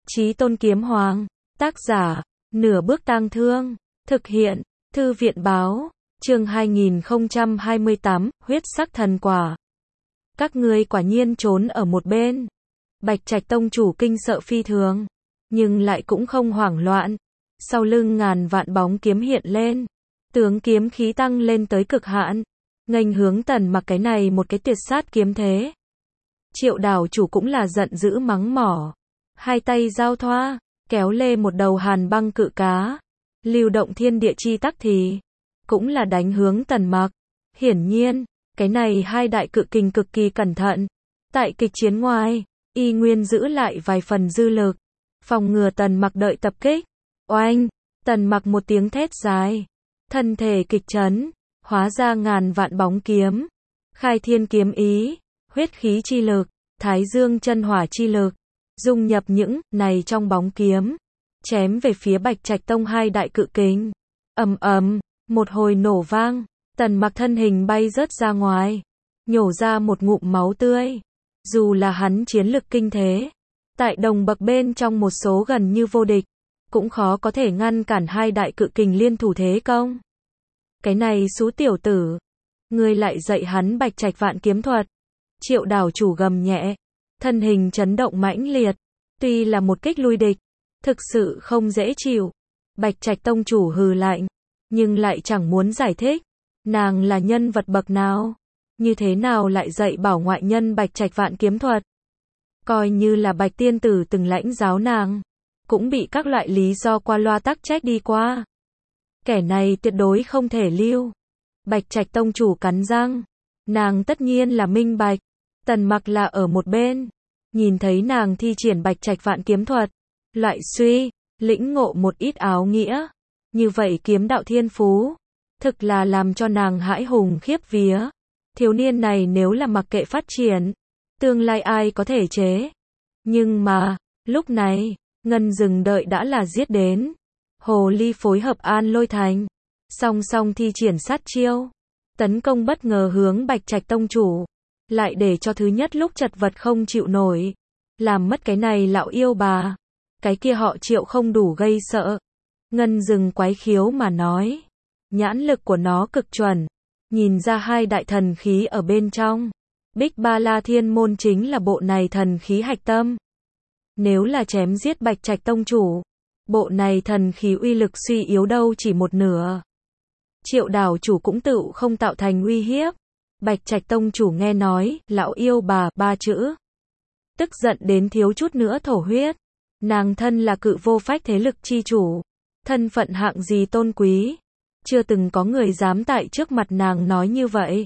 Chí Tôn Kiếm Hoàng, tác giả, Nửa Bước Tang Thương, thực hiện, Thư viện báo, chương 2028, huyết sắc thần quả. Các ngươi quả nhiên trốn ở một bên. Bạch Trạch tông chủ kinh sợ phi thường, nhưng lại cũng không hoảng loạn. Sau lưng ngàn vạn bóng kiếm hiện lên, tướng kiếm khí tăng lên tới cực hạn, nghênh hướng Tần Mặc cái này một cái tuyệt sát kiếm thế. Triệu đảo chủ cũng là giận dữ mắng mỏ, hai tay giao thoa, kéo lê một đầu hàn băng cự cá, lưu động thiên địa chi tắc thì cũng là đánh hướng Tần Mặc. Hiển nhiên, cái này hai đại cự kình cực kỳ cẩn thận, tại kịch chiến ngoài, y nguyên giữ lại vài phần dư lực, phòng ngừa Tần Mặc đợi tập kích. Oanh, Tần Mặc một tiếng thét dài, thân thể kịch chấn, hóa ra ngàn vạn bóng kiếm, khai thiên kiếm ý, huyết khí chi lực, thái dương chân hỏa chi lực, dung nhập những này trong bóng kiếm, chém về phía Bạch Trạch tông hai đại cự kình. Ầm ầm, một hồi nổ vang, Tần Mặc thân hình bay rớt ra ngoài, nhổ ra một ngụm máu tươi. Dù là hắn chiến lực kinh thế, tại đồng bậc bên trong một số gần như vô địch, cũng khó có thể ngăn cản hai đại cự kình liên thủ thế công. Cái này xú tiểu tử, ngươi lại dạy hắn Bạch Trạch vạn kiếm thuật. Triệu đảo chủ gầm nhẹ, thân hình chấn động mãnh liệt, tuy là một kích lui địch, thực sự không dễ chịu. Bạch Trạch tông chủ hừ lạnh, nhưng lại chẳng muốn giải thích, nàng là nhân vật bậc nào, như thế nào lại dạy bảo ngoại nhân Bạch Trạch vạn kiếm thuật. Coi như là Bạch tiên tử từng lãnh giáo nàng, cũng bị các loại lý do qua loa tắc trách đi qua. Kẻ này tuyệt đối không thể lưu. Bạch Trạch tông chủ cắn răng, nàng tất nhiên là minh bạch. Tần Mặc là ở một bên, nhìn thấy nàng thi triển Bạch Trạch vạn kiếm thuật, loại suy, lĩnh ngộ một ít áo nghĩa, như vậy kiếm đạo thiên phú, thực là làm cho nàng hãi hùng khiếp vía. Thiếu niên này nếu là mặc kệ phát triển, tương lai ai có thể chế. Nhưng mà, lúc này, Ngân Dừng đợi đã là giết đến. Hồ Ly phối hợp An Lôi Thành, song song thi triển sát chiêu, tấn công bất ngờ hướng Bạch Trạch tông chủ, lại để cho thứ nhất lúc chật vật không chịu nổi, làm mất cái này lão yêu bà, cái kia họ Triệu không đủ gây sợ. Ngân Dừng quái khiếu mà nói, nhãn lực của nó cực chuẩn, nhìn ra hai đại thần khí ở bên trong. Bích Ba La Thiên môn chính là bộ này thần khí hạch tâm. Nếu là chém giết Bạch Trạch tông chủ, bộ này thần khí uy lực suy yếu đâu chỉ một nửa. Triệu đảo chủ cũng tự không tạo thành uy hiếp. Bạch Trạch tông chủ nghe nói, lão yêu bà, ba chữ. Tức giận đến thiếu chút nữa thổ huyết. Nàng thân là cự vô phách thế lực chi chủ. Thân phận hạng gì tôn quý. Chưa từng có người dám tại trước mặt nàng nói như vậy.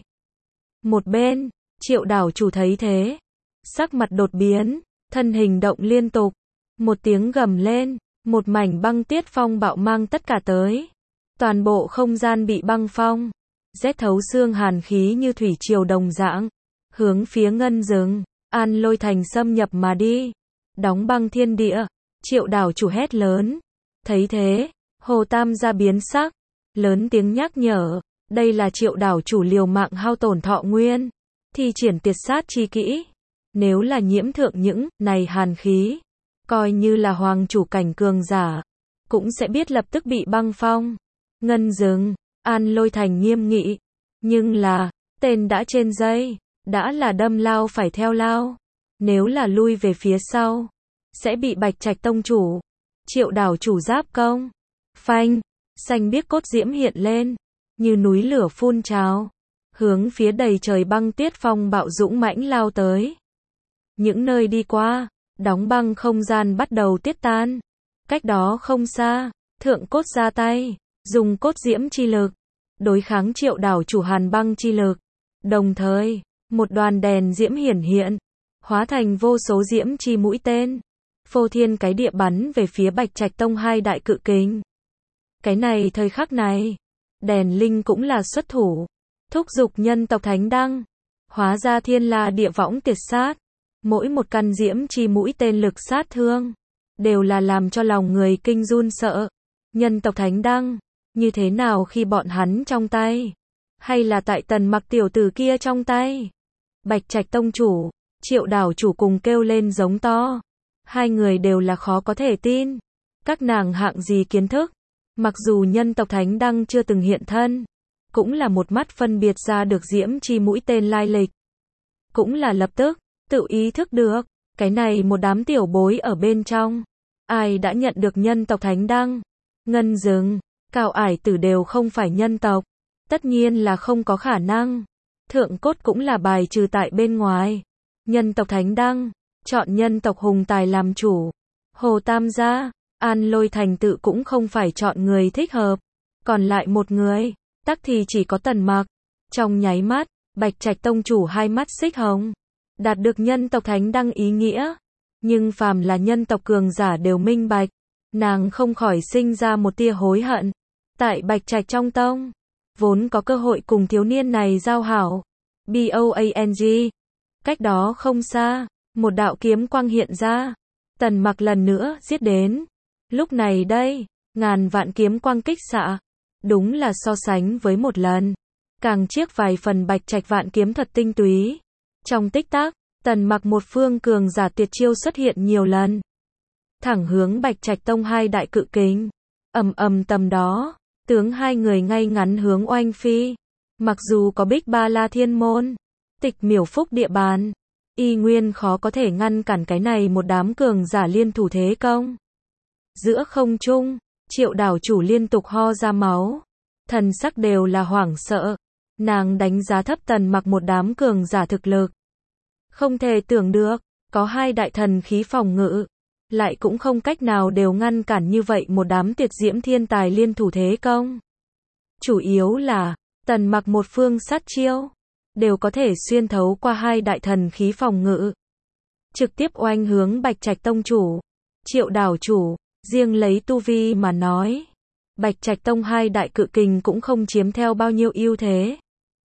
Một bên, Triệu đảo chủ thấy thế, sắc mặt đột biến, thân hình động liên tục. Một tiếng gầm lên, một mảnh băng tiết phong bạo mang tất cả tới. Toàn bộ không gian bị băng phong, rét thấu xương hàn khí như thủy triều đồng dạng, hướng phía Ngân Dừng, An Lôi Thành xâm nhập mà đi. Đóng băng thiên địa, Triệu đảo chủ hét lớn. Thấy thế, Hồ Tam gia biến sắc, lớn tiếng nhắc nhở, đây là Triệu đảo chủ liều mạng hao tổn thọ nguyên, thi triển tuyệt sát chi kỹ. Nếu là nhiễm thượng những này hàn khí, coi như là hoàng chủ cảnh cường giả, cũng sẽ biết lập tức bị băng phong. Ngân Dừng, An Lôi Thành nghiêm nghị, nhưng là, tên đã trên dây, đã là đâm lao phải theo lao. Nếu là lui về phía sau, sẽ bị Bạch Trạch tông chủ, Triệu đảo chủ giáp công. Phanh, xanh biếc cốt diễm hiện lên, như núi lửa phun trào, hướng phía đầy trời băng tiết phong bạo dũng mãnh lao tới. Những nơi đi qua, đóng băng không gian bắt đầu tiết tan. Cách đó không xa, thượng cốt ra tay, dùng cốt diễm chi lực, đối kháng Triệu đảo chủ hàn băng chi lực. Đồng thời, một đoàn đèn diễm hiển hiện, hóa thành vô số diễm chi mũi tên, phô thiên cái địa bắn về phía Bạch Trạch tông hai đại cự kình. Cái này thời khắc này, đèn linh cũng là xuất thủ, thúc giục nhân tộc thánh đăng, hóa ra thiên la địa võng tuyệt sát. Mỗi một căn diễm chi mũi tên lực sát thương, đều là làm cho lòng người kinh run sợ. Nhân tộc thánh đăng, như thế nào khi bọn hắn trong tay? Hay là tại Tần Mặc tiểu tử kia trong tay? Bạch Trạch tông chủ, Triệu đảo chủ cùng kêu lên giống to. Hai người đều là khó có thể tin. Các nàng hạng gì kiến thức. Mặc dù nhân tộc Thánh Đăng chưa từng hiện thân, cũng là một mắt phân biệt ra được Diễm Chi mũi tên lai lịch. Cũng là lập tức, tự ý thức được, cái này một đám tiểu bối ở bên trong. Ai đã nhận được nhân tộc Thánh Đăng? Ngân Dừng, Cao Ải Tử đều không phải nhân tộc. Tất nhiên là không có khả năng. Thượng Cốt cũng là bài trừ tại bên ngoài. Nhân tộc Thánh Đăng, chọn nhân tộc hùng tài làm chủ. Hồ Tam gia, An Lôi Thành tự cũng không phải chọn người thích hợp. Còn lại một người, tắc thì chỉ có Tần Mặc. Trong nháy mắt, Bạch Trạch tông chủ hai mắt xích hồng. Đạt được nhân tộc Thánh Đăng ý nghĩa. Nhưng phàm là nhân tộc cường giả đều minh bạch. Nàng không khỏi sinh ra một tia hối hận. Tại Bạch Trạch trong tông, vốn có cơ hội cùng thiếu niên này giao hảo. BOANG. Cách đó không xa, một đạo kiếm quang hiện ra. Tần Mặc lần nữa giết đến. Lúc này đây, ngàn vạn kiếm quang kích xạ. Đúng là so sánh với một lần. Càng chiếc vài phần Bạch Trạch vạn kiếm thật tinh túy. Trong tích tắc, Tần Mặc một phương cường giả tuyệt chiêu xuất hiện nhiều lần. Thẳng hướng Bạch Trạch tông hai đại cự kình. Tầm đó, tướng hai người ngay ngắn hướng oanh phi. Mặc dù có Bích Ba La Thiên Môn, Tịch Miểu Phúc địa bàn, y nguyên khó có thể ngăn cản cái này một đám cường giả liên thủ thế công. Giữa không trung, Triệu đảo chủ liên tục ho ra máu. Thần sắc đều là hoảng sợ. Nàng đánh giá thấp Tần Mặc một đám cường giả thực lực. Không thể tưởng được, có hai đại thần khí phòng ngự, lại cũng không cách nào đều ngăn cản như vậy một đám tuyệt diễm thiên tài liên thủ thế công. Chủ yếu là, Tần Mặc một phương sát chiêu, đều có thể xuyên thấu qua hai đại thần khí phòng ngự. Trực tiếp oanh hướng Bạch Trạch tông chủ, Triệu đảo chủ, riêng lấy tu vi mà nói. Bạch Trạch tông hai đại cự kình cũng không chiếm theo bao nhiêu ưu thế.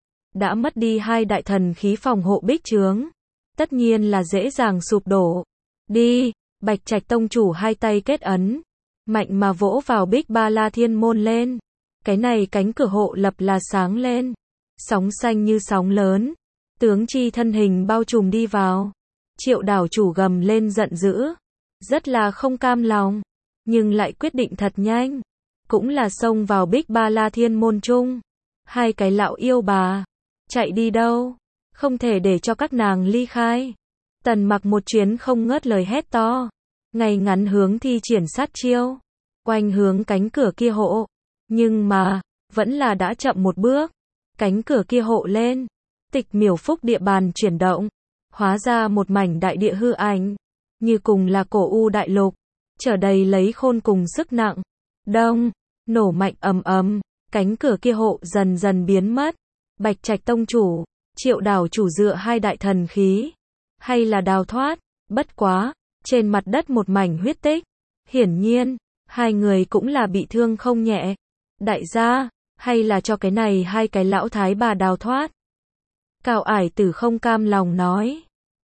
Đã mất đi hai đại thần khí phòng hộ bích trướng. Tất nhiên là dễ dàng sụp đổ. Đi, Bạch Trạch tông chủ hai tay kết ấn. Mạnh mà vỗ vào Bích Ba La Thiên Môn lên. Cái này cánh cửa hộ lập là sáng lên. Sóng xanh như sóng lớn. Tướng chi thân hình bao trùm đi vào. Triệu đảo chủ gầm lên giận dữ. Rất là không cam lòng. Nhưng lại quyết định thật nhanh. Cũng là xông vào Bích Ba La Thiên Môn chung. Hai cái lão yêu bà. Chạy đi đâu? Không thể để cho các nàng ly khai. Tần Mặc một chuyến không ngớt lời hét to. Ngay ngắn hướng thi triển sát chiêu. Oanh hướng cánh cửa kia hộ. Nhưng mà, vẫn là đã chậm một bước. Cánh cửa kia hộ lên. Tịch Miểu Phúc địa bàn chuyển động. Hóa ra một mảnh đại địa hư ảnh. Như cùng là cổ u đại lục. Trở đầy lấy khôn cùng sức nặng. Đông, nổ mạnh ầm. Cánh cửa kia hộ dần dần biến mất. Bạch Trạch tông chủ, Triệu đảo chủ dựa hai đại thần khí. Hay là đào thoát, bất quá, trên mặt đất một mảnh huyết tích. Hiển nhiên, hai người cũng là bị thương không nhẹ. Đại gia, hay là cho cái này hai cái lão thái bà đào thoát. Cao Ải Tử không cam lòng nói.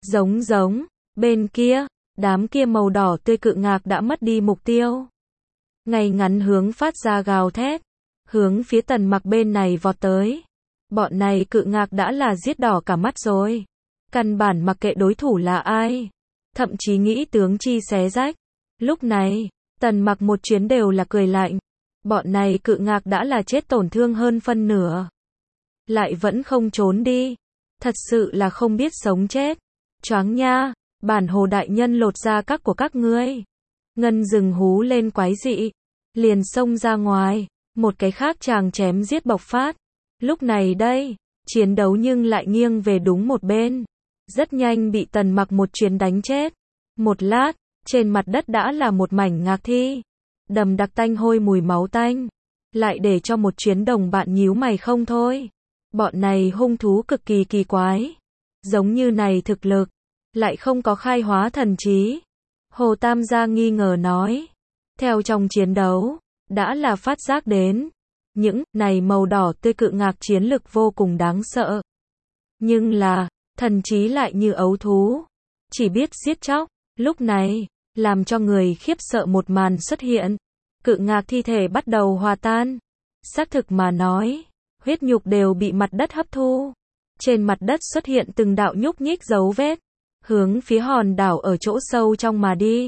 Giống, bên kia, đám kia màu đỏ tươi cự ngạc đã mất đi mục tiêu. Ngay ngắn hướng phát ra gào thét. Hướng phía Tần Mặc bên này vọt tới. Bọn này cự ngạc đã là giết đỏ cả mắt rồi. Căn bản mặc kệ đối thủ là ai. Thậm chí nghĩ tướng chi xé rách. Lúc này, Tần Mặc một chuyến đều là cười lạnh. Bọn này cự ngạc đã là chết tổn thương hơn phân nửa. Lại vẫn không trốn đi. Thật sự là không biết sống chết. Choáng nha, bản hồ đại nhân lột da các của các ngươi. Ngân Dừng hú lên quái dị. Liền xông ra ngoài. Một cái khác chàng chém giết bộc phát. Lúc này đây, chiến đấu nhưng lại nghiêng về đúng một bên. Rất nhanh bị Tần Mặc một chuyến đánh chết. Một lát, trên mặt đất đã là một mảnh ngạc thi. Đầm đặc tanh hôi mùi máu tanh. Lại để cho một chuyến đồng bạn nhíu mày không thôi. Bọn này hung thú cực kỳ kỳ quái. Giống như này thực lực. Lại không có khai hóa thần trí. Hồ Tam gia nghi ngờ nói. Theo trong chiến đấu, đã là phát giác đến. Những này màu đỏ tươi cự ngạc chiến lực vô cùng đáng sợ. Nhưng là, thần trí lại như ấu thú. Chỉ biết giết chóc. Lúc này, làm cho người khiếp sợ một màn xuất hiện. Cự ngạc thi thể bắt đầu hòa tan. Xác thực mà nói, huyết nhục đều bị mặt đất hấp thu. Trên mặt đất xuất hiện từng đạo nhúc nhích dấu vết. Hướng phía hòn đảo ở chỗ sâu trong mà đi.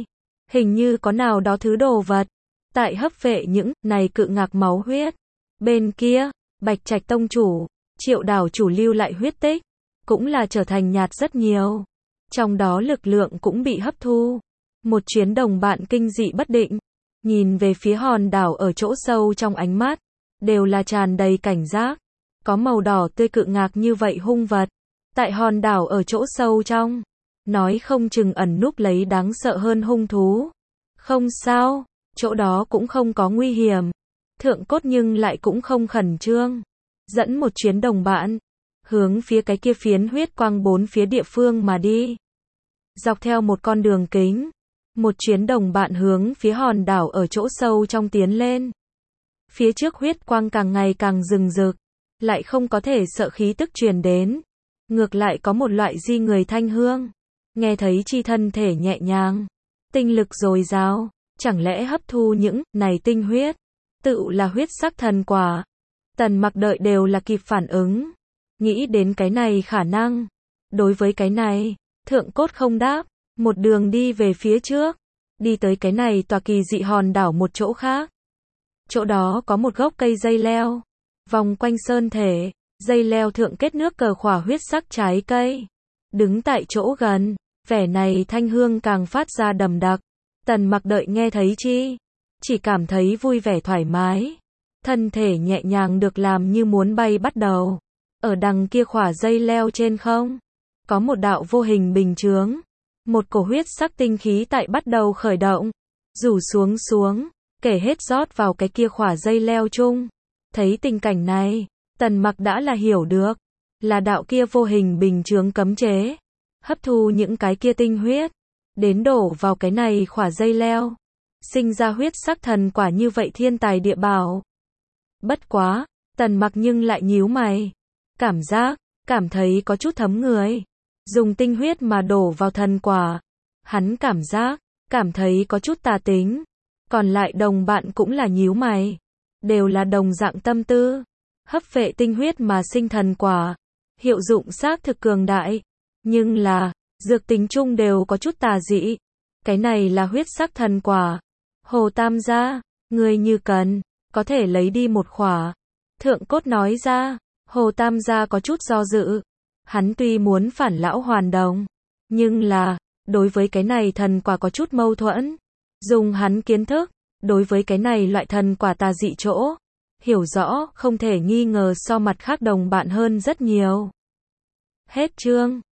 Hình như có nào đó thứ đồ vật tại hấp vệ những này cự ngạc máu huyết. Bên kia, Bạch Trạch tông chủ, Triệu đảo chủ lưu lại huyết tích, cũng là trở thành nhạt rất nhiều. Trong đó lực lượng cũng bị hấp thu. Một chuyến đồng bạn kinh dị bất định, nhìn về phía hòn đảo ở chỗ sâu trong ánh mắt, đều là tràn đầy cảnh giác. Có màu đỏ tươi cự ngạc như vậy hung vật, tại hòn đảo ở chỗ sâu trong, nói không chừng ẩn núp lấy đáng sợ hơn hung thú. Không sao, chỗ đó cũng không có nguy hiểm. Thượng Cốt nhưng lại cũng không khẩn trương. Dẫn một chuyến đồng bạn, hướng phía cái kia phiến huyết quang bốn phía địa phương mà đi. Dọc theo một con đường kính, một chuyến đồng bạn hướng phía hòn đảo ở chỗ sâu trong tiến lên. Phía trước huyết quang càng ngày càng rừng rực, lại không có thể sợ khí tức truyền đến. Ngược lại có một loại di người thanh hương. Nghe thấy chi thân thể nhẹ nhàng, tinh lực dồi dào, chẳng lẽ hấp thu những này tinh huyết, tự là huyết sắc thần quả. Tần Mặc đợi đều là kịp phản ứng, nghĩ đến cái này khả năng. Đối với cái này, Thượng Cốt không đáp, một đường đi về phía trước, đi tới cái này tòa kỳ dị hòn đảo một chỗ khác. Chỗ đó có một gốc cây dây leo, vòng quanh sơn thể, dây leo thượng kết nước cờ khỏa huyết sắc trái cây. Đứng tại chỗ gần, vẻ này thanh hương càng phát ra đậm đặc. Tần Mặc đợi nghe thấy chi, chỉ cảm thấy vui vẻ thoải mái. Thân thể nhẹ nhàng được làm như muốn bay bắt đầu. Ở đằng kia khỏa dây leo trên không, có một đạo vô hình bình chướng. Một cổ huyết sắc tinh khí tại bắt đầu khởi động, rủ xuống, kể hết rót vào cái kia khỏa dây leo chung. Thấy tình cảnh này, Tần Mặc đã là hiểu được, là đạo kia vô hình bình chướng cấm chế, hấp thu những cái kia tinh huyết, đến đổ vào cái này khỏa dây leo, sinh ra huyết sắc thần quả như vậy thiên tài địa bảo. Bất quá, Tần Mặc nhưng lại nhíu mày, cảm thấy có chút thấm người. Dùng tinh huyết mà đổ vào thần quả, hắn cảm thấy có chút tà tính. Còn lại đồng bạn cũng là nhíu mày, đều là đồng dạng tâm tư. Hấp vệ tinh huyết mà sinh thần quả, hiệu dụng xác thực cường đại, nhưng là dược tính chung đều có chút tà dị. Cái này là huyết sắc thần quả. Hồ Tam gia, người như cần, có thể lấy đi một khỏa. Thượng Cốt nói ra. Hồ Tam gia có chút do dự. Hắn tuy muốn phản lão hoàn đồng, nhưng là, đối với cái này thần quả có chút mâu thuẫn. Dùng hắn kiến thức, đối với cái này loại thần quả tà dị chỗ, hiểu rõ, không thể nghi ngờ so mặt khác đồng bạn hơn rất nhiều. Hết chương.